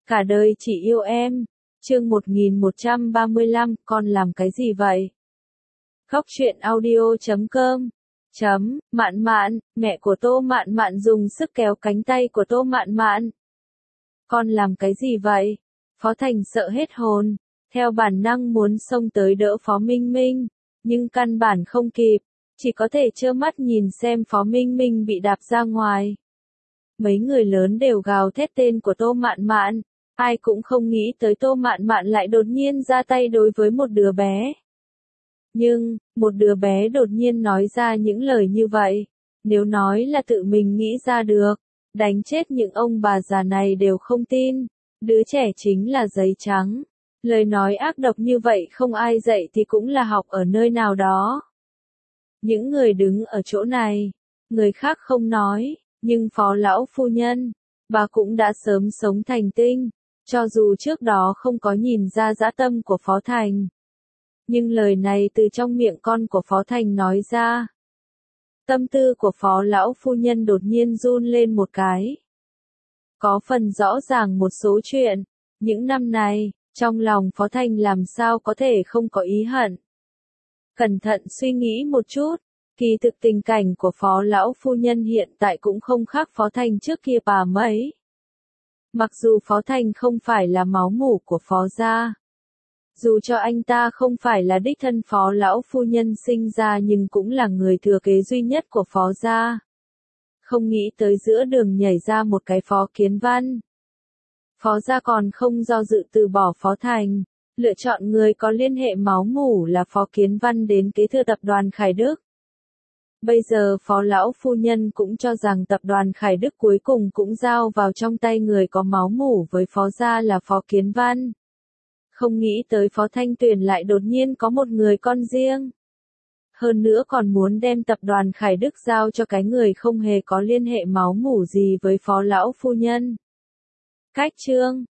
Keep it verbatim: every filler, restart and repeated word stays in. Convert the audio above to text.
Cả đời chỉ yêu em. Chương một nghìn một trăm ba mươi lăm, con làm cái gì vậy? Khóc chuyện audio chấm com chấm Mạn Mạn, mẹ của Tô Mạn Mạn dùng sức kéo cánh tay của Tô Mạn Mạn. Con làm cái gì vậy? Phó Thành sợ hết hồn, theo bản năng muốn xông tới đỡ Phó Minh Minh, nhưng căn bản không kịp, chỉ có thể trơ mắt nhìn xem Phó Minh Minh bị đạp ra ngoài. Mấy người lớn đều gào thét tên của Tô Mạn Mạn, ai cũng không nghĩ tới Tô Mạn Mạn lại đột nhiên ra tay đối với một đứa bé. Nhưng, một đứa bé đột nhiên nói ra những lời như vậy, nếu nói là tự mình nghĩ ra được, đánh chết những ông bà già này đều không tin, đứa trẻ chính là giấy trắng. Lời nói ác độc như vậy không ai dạy thì cũng là học ở nơi nào đó. Những người đứng ở chỗ này, người khác không nói, nhưng Phó lão phu nhân, bà cũng đã sớm sống thành tinh, cho dù trước đó không có nhìn ra dã tâm của Phó Thành. Nhưng lời này từ trong miệng con của Phó Thành nói ra. Tâm tư của Phó lão phu nhân đột nhiên run lên một cái. Có phần rõ ràng một số chuyện, những năm này, trong lòng Phó Thành làm sao có thể không có ý hận. Cẩn thận suy nghĩ một chút, kỳ thực tình cảnh của Phó lão phu nhân hiện tại cũng không khác Phó Thành trước kia bà mấy. Mặc dù Phó Thành không phải là máu mủ của Phó gia, dù cho anh ta không phải là đích thân Phó lão phu nhân sinh ra nhưng cũng là người thừa kế duy nhất của Phó gia. Không nghĩ tới giữa đường nhảy ra một cái Phó Kiến Văn. Phó gia còn không do dự từ bỏ Phó Thành, lựa chọn người có liên hệ máu mủ là Phó Kiến Văn đến kế thừa tập đoàn Khải Đức. Bây giờ Phó lão phu nhân cũng cho rằng tập đoàn Khải Đức cuối cùng cũng giao vào trong tay người có máu mủ với Phó gia là Phó Kiến Văn. Không nghĩ tới Phó Thanh Tuyền lại đột nhiên có một người con riêng. Hơn nữa còn muốn đem tập đoàn Khải Đức giao cho cái người không hề có liên hệ máu mủ gì với Phó lão phu nhân. Cách chương